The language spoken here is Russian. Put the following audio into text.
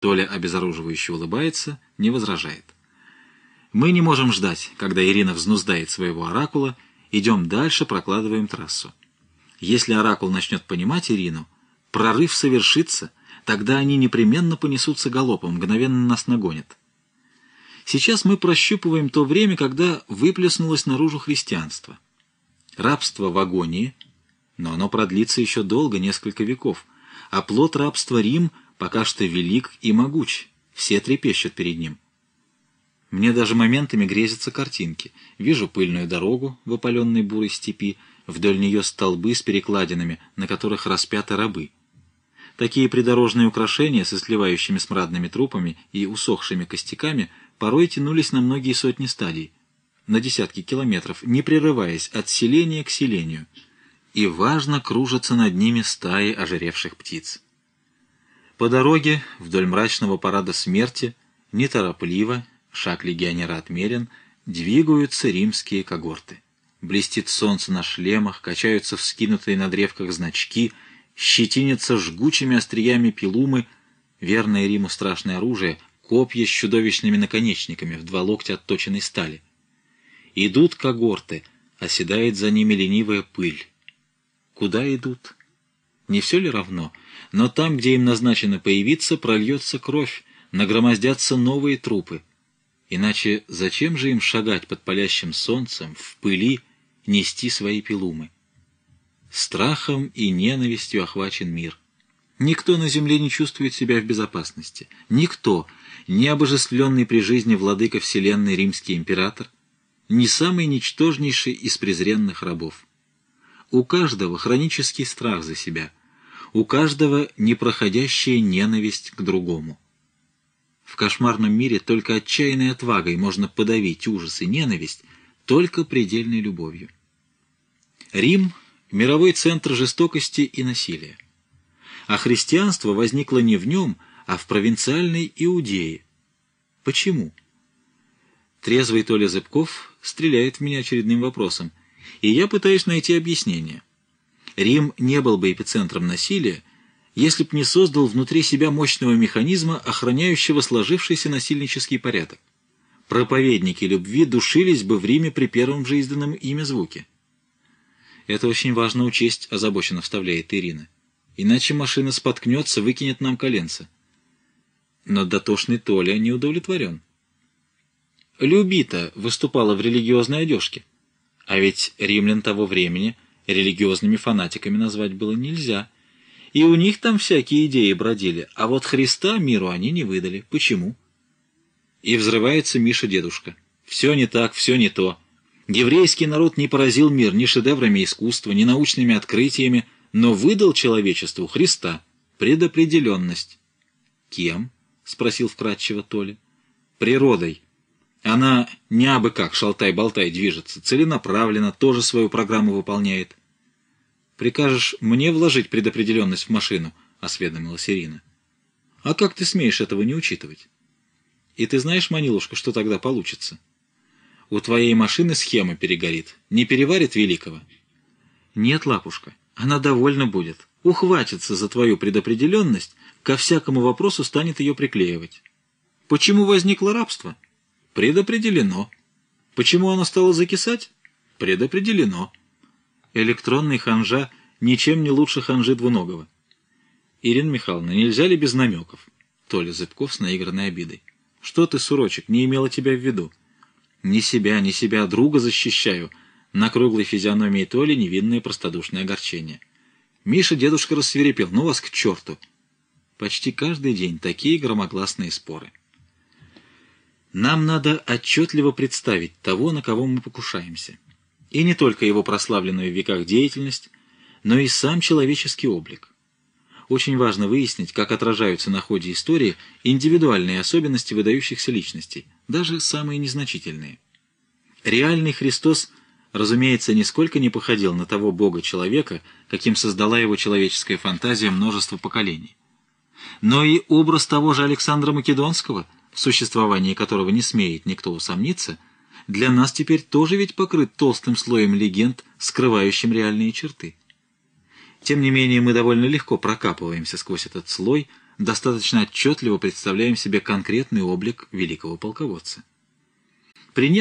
Толя обезоруживающе улыбается, не возражает. Мы не можем ждать, когда Ирина взнуздает своего оракула, идем дальше, прокладываем трассу. Если оракул начнет понимать Ирину, прорыв совершится, тогда они непременно понесутся галопом, мгновенно нас нагонят. Сейчас мы прощупываем то время, когда выплеснулось наружу христианство. Рабство в агонии, но оно продлится еще долго, несколько веков, а плод рабства Рим пока что велик и могуч, все трепещут перед ним. Мне даже моментами грезятся картинки. Вижу пыльную дорогу в опаленной бурой степи, вдоль нее столбы с перекладинами, на которых распяты рабы. Такие придорожные украшения со сливающими смрадными трупами и усохшими костяками порой тянулись на многие сотни стадий, на десятки километров, не прерываясь от селения к селению, и важно кружатся над ними стаи ожиревших птиц. По дороге, вдоль мрачного парада смерти, неторопливо, шаг легионера отмерен, двигаются римские когорты. Блестит солнце на шлемах, качаются вскинутые на древках значки, щетинятся жгучими остриями пилумы, верное Риму страшное оружие, копья с чудовищными наконечниками в 2 локтя отточенной стали. Идут когорты, оседает за ними ленивая пыль. Куда идут? Не все ли равно? Но там, где им назначено появиться, прольется кровь, нагромоздятся новые трупы. Иначе зачем же им шагать под палящим солнцем, в пыли, нести свои пилумы? Страхом и ненавистью охвачен мир. Никто на земле не чувствует себя в безопасности. Никто, ни обожествленный при жизни владыка вселенной римский император, ни самый ничтожнейший из презренных рабов. У каждого хронический страх за себя, у каждого непроходящая ненависть к другому. В кошмарном мире только отчаянной отвагой можно подавить ужас и ненависть, только предельной любовью. Рим — мировой центр жестокости и насилия. А христианство возникло не в нем, а в провинциальной Иудее. Почему? Трезвый Толя Зыбков стреляет в меня очередным вопросом, и я пытаюсь найти объяснение. Рим не был бы эпицентром насилия, если б не создал внутри себя мощного механизма, охраняющего сложившийся насильнический порядок. Проповедники любви душились бы в Риме при первом же изданном ими звуке. Это очень важно учесть, озабоченно вставляет Ирина. Иначе машина споткнется, выкинет нам коленца. Но дотошный Толя не удовлетворен. Любита выступала в религиозной одежке. А ведь римлян того времени религиозными фанатиками назвать было нельзя. И у них там всякие идеи бродили, а вот Христа миру они не выдали. Почему? И взрывается Миша-дедушка. Все не так, все не то. Еврейский народ не поразил мир ни шедеврами искусства, ни научными открытиями, но выдал человечеству Христа, предопределенность. Кем? — спросил вкратчиво Толя. Природой. Она не абы как шалтай-болтай движется, целенаправленно, тоже свою программу выполняет. «Прикажешь мне вложить предопределенность в машину?» — осведомилась Ирина. «А как ты смеешь этого не учитывать? И ты знаешь, Манилушка, что тогда получится? У твоей машины схема перегорит, не переварит великого». «Нет, лапушка, она довольна будет, ухватится за твою предопределенность, ко всякому вопросу станет ее приклеивать. Почему возникло рабство? Предопределено. Почему оно стало закисать? Предопределено. Электронный ханжа ничем не лучше ханжи двуногого. Ирина Михайловна, нельзя ли без намеков? Толя Зыбков с наигранной обидой. Что ты, сурочек, не имела тебя в виду? Ни себя, друга защищаю. На круглой физиономии Толи невинное простодушное огорчение. Миша дедушка рассвирепел. Ну вас к черту. Почти каждый день такие громогласные споры. Нам надо отчетливо представить того, на кого мы покушаемся. И не только его прославленную в веках деятельность, но и сам человеческий облик. Очень важно выяснить, как отражаются на ходе истории индивидуальные особенности выдающихся личностей, даже самые незначительные. Реальный Христос, разумеется, нисколько не походил на того Бога-человека, каким создала его человеческая фантазия множество поколений. Но и образ того же Александра Македонского, в существовании которого не смеет никто усомниться, для нас теперь тоже ведь покрыт толстым слоем легенд, скрывающим реальные черты. Тем не менее, мы довольно легко прокапываемся сквозь этот слой, достаточно отчетливо представляем себе конкретный облик великого полководца. При